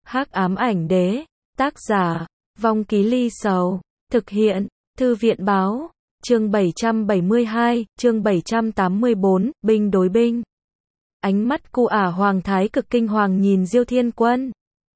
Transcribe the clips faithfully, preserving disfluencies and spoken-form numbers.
Hắc ám ảnh đế, tác giả, Vong Ký Ly Sầu, thực hiện, Thư viện báo, chương bảy trăm bảy mươi hai, chương bảy trăm tám mươi bốn, binh đối binh. Ánh mắt cu ả Hoàng Thái Cực kinh hoàng nhìn Diêu Thiên Quân.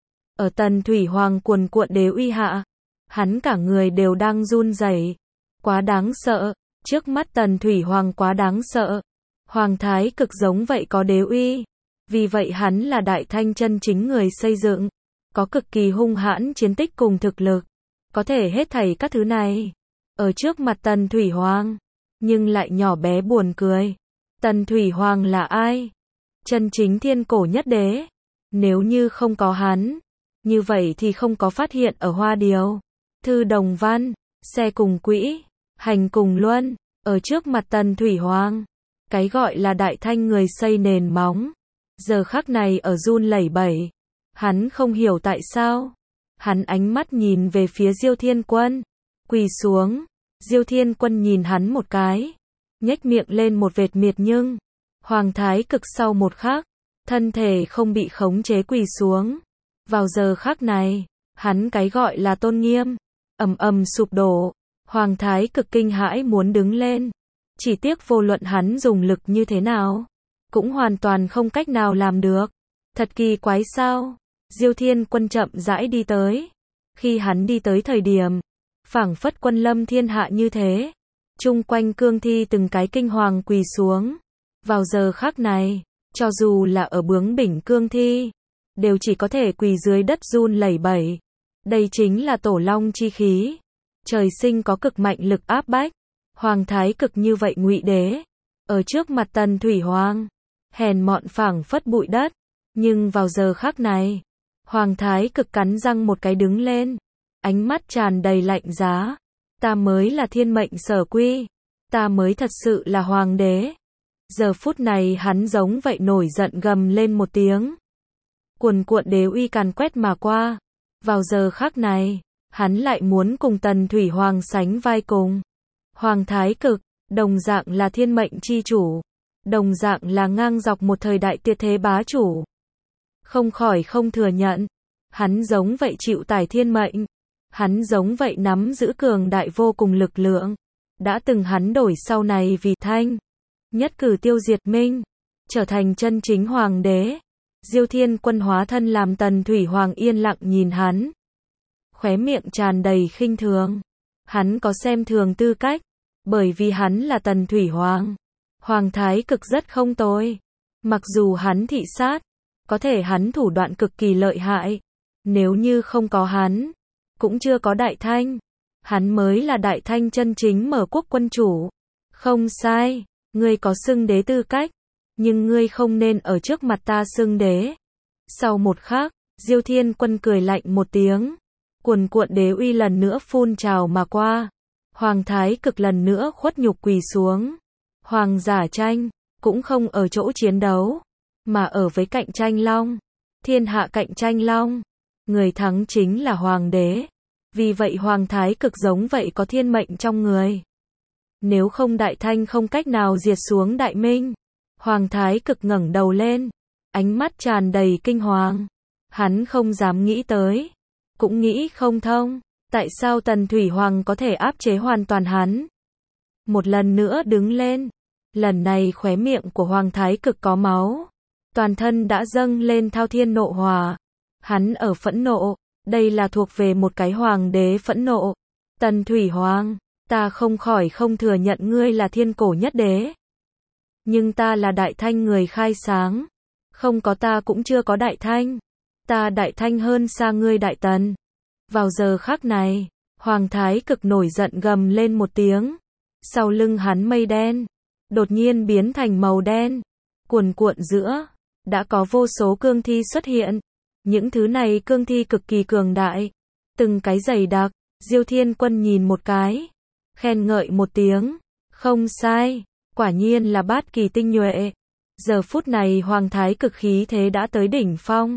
Ở Tần Thủy Hoàng cuồn cuộn đế uy hạ, hắn cả người đều đang run rẩy, quá đáng sợ, trước mắt Tần Thủy Hoàng quá đáng sợ. Hoàng Thái Cực giống vậy có đế uy, vì vậy hắn là đại thanh chân chính người xây dựng, có cực kỳ hung hãn chiến tích cùng thực lực, có thể hết thảy các thứ này ở trước mặt Tần Thủy Hoàng, nhưng lại nhỏ bé buồn cười. Tần Thủy Hoàng là ai? Chân chính thiên cổ nhất đế. Nếu như không có hắn, như vậy thì không có phát hiện ở Hoa Điếu, Thư Đồng Văn, xe cùng quỹ, hành cùng luân, ở trước mặt Tần Thủy Hoàng, cái gọi là đại thanh người xây nền móng, giờ khắc này ở run lẩy bẩy. Hắn không hiểu tại sao. Hắn ánh mắt nhìn về phía Diêu Thiên Quân, quỳ xuống. Diêu Thiên Quân nhìn hắn một cái, nhếch miệng lên một vệt miệt nhưng Hoàng Thái Cực sau một khắc, thân thể không bị khống chế quỳ xuống. Vào giờ khắc này, hắn cái gọi là tôn nghiêm ầm ầm sụp đổ. Hoàng Thái Cực kinh hãi muốn đứng lên, chỉ tiếc vô luận hắn dùng lực như thế nào, cũng hoàn toàn không cách nào làm được. Thật kỳ quái sao? Diêu Thiên Quân chậm rãi đi tới. Khi hắn đi tới thời điểm, phảng phất quân lâm thiên hạ như thế, chung quanh cương thi từng cái kinh hoàng quỳ xuống. Vào giờ khắc này, cho dù là ở bướng bỉnh cương thi, đều chỉ có thể quỳ dưới đất run lẩy bẩy. Đây chính là tổ long chi khí, trời sinh có cực mạnh lực áp bách. Hoàng Thái Cực như vậy ngụy đế, ở trước mặt Tần Thủy Hoàng, hèn mọn phảng phất bụi đất. Nhưng vào giờ khắc này, Hoàng Thái Cực cắn răng một cái đứng lên, ánh mắt tràn đầy lạnh giá. Ta mới là thiên mệnh sở quy, ta mới thật sự là hoàng đế. Giờ phút này hắn giống vậy nổi giận gầm lên một tiếng. Cuồn cuộn đế uy càn quét mà qua. Vào giờ khắc này, hắn lại muốn cùng Tần Thủy Hoàng sánh vai cùng. Hoàng Thái Cực, đồng dạng là thiên mệnh chi chủ, đồng dạng là ngang dọc một thời đại tuyệt thế bá chủ. Không khỏi không thừa nhận, hắn giống vậy chịu tải thiên mệnh, hắn giống vậy nắm giữ cường đại vô cùng lực lượng. Đã từng hắn đổi sau này vì thanh, nhất cử tiêu diệt Minh, trở thành chân chính hoàng đế. Diêu Thiên Quân hóa thân làm Tần Thủy Hoàng yên lặng nhìn hắn, khóe miệng tràn đầy khinh thường. Hắn có xem thường tư cách, bởi vì hắn là Tần Thủy Hoàng. Hoàng Thái Cực rất không tồi, mặc dù hắn thị sát, có thể hắn thủ đoạn cực kỳ lợi hại. Nếu như không có hắn, cũng chưa có đại thanh. Hắn mới là đại thanh chân chính mở quốc quân chủ. Không sai, ngươi có xưng đế tư cách, nhưng ngươi không nên ở trước mặt ta xưng đế. Sau một khắc, Diêu Thiên Quân cười lạnh một tiếng, cuồn cuộn đế uy lần nữa phun trào mà qua. Hoàng Thái Cực lần nữa khuất nhục quỳ xuống. Hoàng giả tranh, cũng không ở chỗ chiến đấu, mà ở với cạnh tranh long. Thiên hạ cạnh tranh long, người thắng chính là hoàng đế. Vì vậy Hoàng Thái Cực giống vậy có thiên mệnh trong người. Nếu không đại thanh không cách nào diệt xuống đại minh. Hoàng Thái Cực ngẩng đầu lên, ánh mắt tràn đầy kinh hoàng. Hắn không dám nghĩ tới, cũng nghĩ không thông, tại sao Tần Thủy Hoàng có thể áp chế hoàn toàn hắn. Một lần nữa đứng lên, lần này khóe miệng của Hoàng Thái Cực có máu, toàn thân đã dâng lên thao thiên nộ hỏa. Hắn ở phẫn nộ, đây là thuộc về một cái hoàng đế phẫn nộ. Tần Thủy Hoàng, ta không khỏi không thừa nhận ngươi là thiên cổ nhất đế, nhưng ta là đại thanh người khai sáng, không có ta cũng chưa có đại thanh. Ta đại thanh hơn xa ngươi đại tần. Vào giờ khắc này, Hoàng Thái Cực nổi giận gầm lên một tiếng. Sau lưng hắn mây đen, đột nhiên biến thành màu đen, cuồn cuộn giữa, đã có vô số cương thi xuất hiện. Những thứ này cương thi cực kỳ cường đại, từng cái dày đặc. Diêu Thiên Quân nhìn một cái, khen ngợi một tiếng, không sai, quả nhiên là bát kỳ tinh nhuệ. Giờ phút này Hoàng Thái Cực khí thế đã tới đỉnh phong.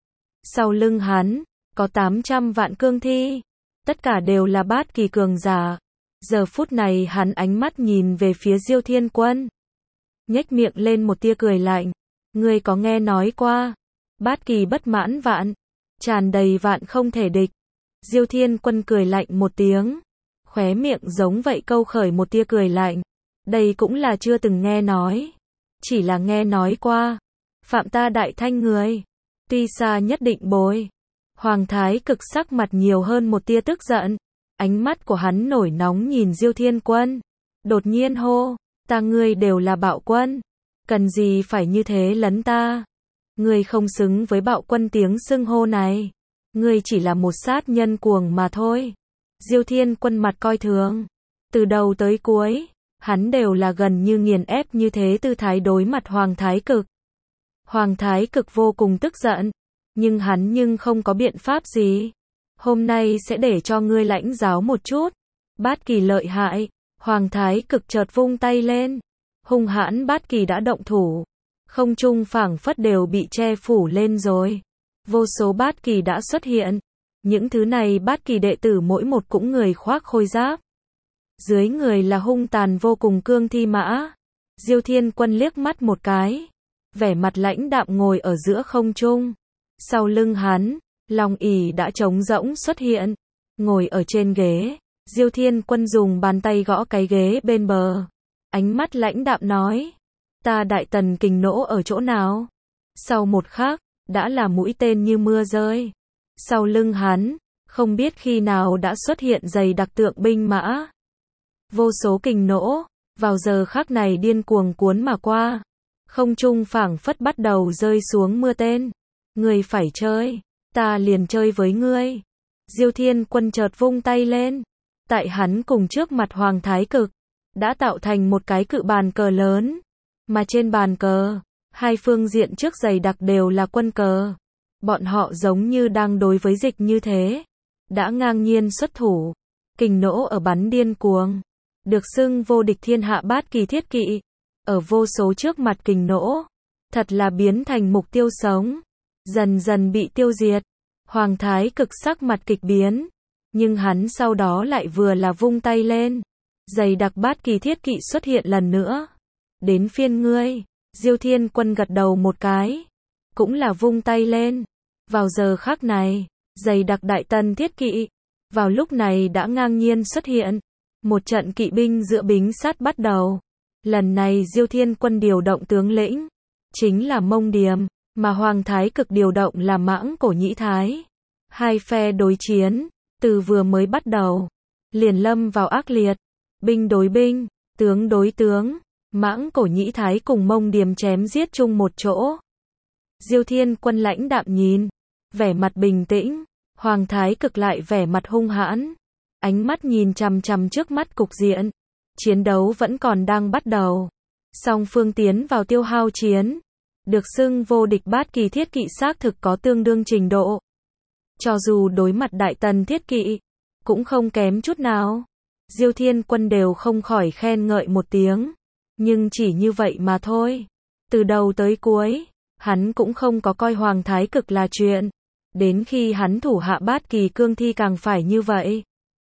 Sau lưng hắn, có tám trăm vạn cương thi, tất cả đều là bát kỳ cường giả. Giờ phút này hắn ánh mắt nhìn về phía Diêu Thiên Quân, nhếch miệng lên một tia cười lạnh. Ngươi có nghe nói qua bát kỳ bất mãn vạn, tràn đầy vạn không thể địch. Diêu Thiên Quân cười lạnh một tiếng, khóe miệng giống vậy câu khởi một tia cười lạnh. Đây cũng là chưa từng nghe nói, chỉ là nghe nói qua. Phạm ta Đại Thanh người, tuy xa nhất định bối. Hoàng Thái Cực sắc mặt nhiều hơn một tia tức giận, ánh mắt của hắn nổi nóng nhìn Diêu Thiên Quân, đột nhiên hô, ta ngươi đều là Bạo Quân, cần gì phải như thế lấn ta? Ngươi không xứng với Bạo Quân tiếng xưng hô này, ngươi chỉ là một sát nhân cuồng mà thôi. Diêu Thiên Quân mặt coi thường, từ đầu tới cuối, hắn đều là gần như nghiền ép như thế tư thái đối mặt Hoàng Thái Cực. Hoàng Thái Cực vô cùng tức giận, nhưng hắn nhưng không có biện pháp gì. Hôm nay sẽ để cho ngươi lãnh giáo một chút. Bát kỳ lợi hại, Hoàng Thái Cực chợt vung tay lên, hung hãn bát kỳ đã động thủ. Không trung phảng phất đều bị che phủ lên rồi. Vô số bát kỳ đã xuất hiện. Những thứ này bát kỳ đệ tử mỗi một cũng người khoác khôi giáp. Dưới người là hung tàn vô cùng cương thi mã. Diêu Thiên Quân liếc mắt một cái, vẻ mặt lãnh đạm ngồi ở giữa không trung. Sau lưng hắn, Long ỷ đã trống rỗng xuất hiện, ngồi ở trên ghế. Diêu Thiên Quân dùng bàn tay gõ cái ghế bên bờ, ánh mắt lãnh đạm nói, ta Đại Tần kình nỗ ở chỗ nào? Sau một khắc, đã là mũi tên như mưa rơi. Sau lưng hắn, không biết khi nào đã xuất hiện dày đặc tượng binh mã. Vô số kình nỗ, vào giờ khắc này điên cuồng cuốn mà qua. Không trung phảng phất bắt đầu rơi xuống mưa tên. Ngươi phải chơi, ta liền chơi với ngươi. Diêu Thiên Quân chợt vung tay lên. Tại hắn cùng trước mặt Hoàng Thái Cực, đã tạo thành một cái cự bàn cờ lớn. Mà trên bàn cờ, hai phương diện trước dày đặc đều là quân cờ. Bọn họ giống như đang đối với dịch như thế. Đã ngang nhiên xuất thủ. Kình nỗ ở bắn điên cuồng. Được xưng vô địch thiên hạ bát kỳ thiết kỵ. Ở vô số trước mặt kình nỗ. Thật là biến thành mục tiêu sống. Dần dần bị tiêu diệt. Hoàng Thái Cực sắc mặt kịch biến. Nhưng hắn sau đó lại vừa là vung tay lên. Dày đặc bát kỳ thiết kỵ xuất hiện lần nữa. Đến phiên ngươi. Diêu Thiên Quân gật đầu một cái. Cũng là vung tay lên. Vào giờ khắc này, dày đặc Đại Tần thiết kỵ. Vào lúc này đã ngang nhiên xuất hiện. Một trận kỵ binh giữa bính sát bắt đầu. Lần này Diêu Thiên Quân điều động tướng lĩnh. Chính là Mông Điềm. Mà Hoàng Thái Cực điều động là Mãng Cổ Nhĩ Thái. Hai phe đối chiến, từ vừa mới bắt đầu, liền lâm vào ác liệt. Binh đối binh, tướng đối tướng. Mãng Cổ Nhĩ Thái cùng Mông Điềm chém giết chung một chỗ. Diêu Thiên Quân lãnh đạm nhìn, vẻ mặt bình tĩnh. Hoàng Thái Cực lại vẻ mặt hung hãn, ánh mắt nhìn chằm chằm trước mắt cục diện. Chiến đấu vẫn còn đang bắt đầu. Song phương tiến vào tiêu hao chiến. Được xưng vô địch bát kỳ thiết kỵ xác thực có tương đương trình độ. Cho dù đối mặt Đại Tần thiết kỵ, cũng không kém chút nào. Diêu Thiên Quân đều không khỏi khen ngợi một tiếng. Nhưng chỉ như vậy mà thôi. Từ đầu tới cuối, hắn cũng không có coi Hoàng Thái Cực là chuyện. Đến khi hắn thủ hạ bát kỳ cương thi càng phải như vậy.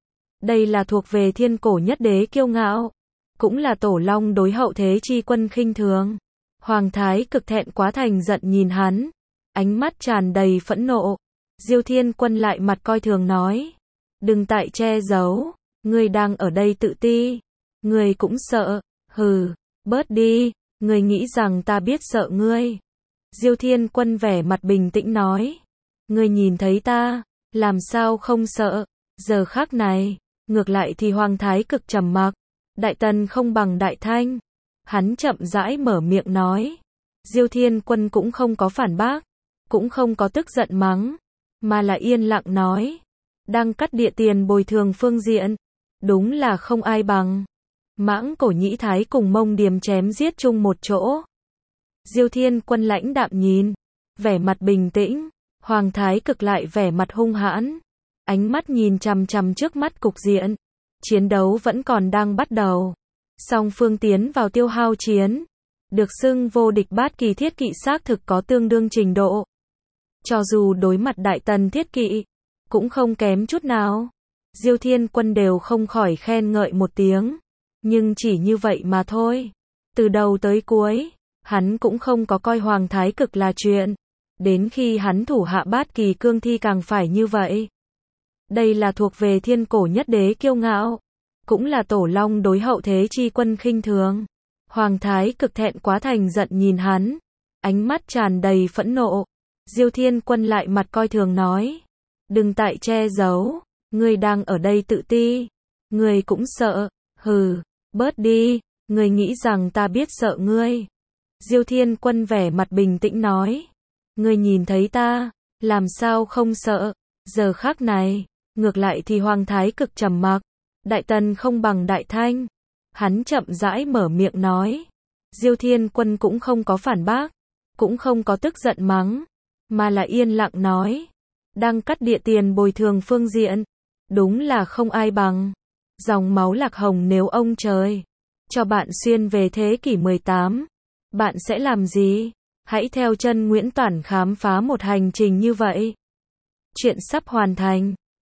Đây là thuộc về thiên cổ nhất đế kiêu ngạo. Cũng là tổ long đối hậu thế chi quân khinh thường. Hoàng Thái Cực thẹn quá thành giận nhìn hắn. Ánh mắt tràn đầy phẫn nộ. Diêu Thiên Quân lại mặt coi thường nói. Đừng tại che giấu. Ngươi đang ở đây tự ti. Ngươi cũng sợ. Hừ, bớt đi. Ngươi nghĩ rằng ta biết sợ ngươi. Diêu Thiên Quân vẻ mặt bình tĩnh nói. Ngươi nhìn thấy ta, làm sao không sợ. Giờ khắc này, ngược lại thì Hoàng Thái Cực trầm mặc. Đại Tần không bằng Đại Thanh. Hắn chậm rãi mở miệng nói. Diêu Thiên Quân cũng không có phản bác, cũng không có tức giận mắng, mà là yên lặng nói. Đang cắt địa tiền bồi thường phương diện, đúng là không ai bằng. Mãng Cổ Nhĩ Thái cùng Mông Điềm chém giết chung một chỗ. Diêu Thiên Quân lãnh đạm nhìn, vẻ mặt bình tĩnh. Hoàng Thái Cực lại vẻ mặt hung hãn, ánh mắt nhìn chằm chằm trước mắt cục diện. Chiến đấu vẫn còn đang bắt đầu. Song phương tiến vào tiêu hao chiến. Được xưng vô địch bát kỳ thiết kỵ xác thực có tương đương trình độ. Cho dù đối mặt Đại Tần thiết kỵ, cũng không kém chút nào. Diêu Thiên Quân đều không khỏi khen ngợi một tiếng. Nhưng chỉ như vậy mà thôi. Từ đầu tới cuối, hắn cũng không có coi Hoàng Thái Cực là chuyện. Đến khi hắn thủ hạ Bát Kỳ Cương Thi càng phải như vậy. Đây là thuộc về thiên cổ nhất đế kiêu ngạo, cũng là tổ long đối hậu thế chi quân khinh thường. Hoàng Thái Cực thẹn quá thành giận nhìn hắn, ánh mắt tràn đầy phẫn nộ. Diêu Thiên Quân lại mặt coi thường nói, đừng tại che giấu, ngươi đang ở đây tự ti, ngươi cũng sợ, hừ, bớt đi, ngươi nghĩ rằng ta biết sợ ngươi. Diêu Thiên Quân vẻ mặt bình tĩnh nói, ngươi nhìn thấy ta, làm sao không sợ. Giờ khắc này, ngược lại thì Hoàng Thái Cực trầm mặc, Đại Tần không bằng Đại Thanh. Hắn chậm rãi mở miệng nói, Diêu Thiên Quân cũng không có phản bác, cũng không có tức giận mắng, mà là yên lặng nói, đang cắt địa tiền bồi thường phương diện, đúng là không ai bằng. Dòng máu Lạc Hồng nếu ông trời cho bạn xuyên về thế kỷ mười tám, bạn sẽ làm gì? Hãy theo chân Nguyễn Toản khám phá một hành trình như vậy. Chuyện sắp hoàn thành.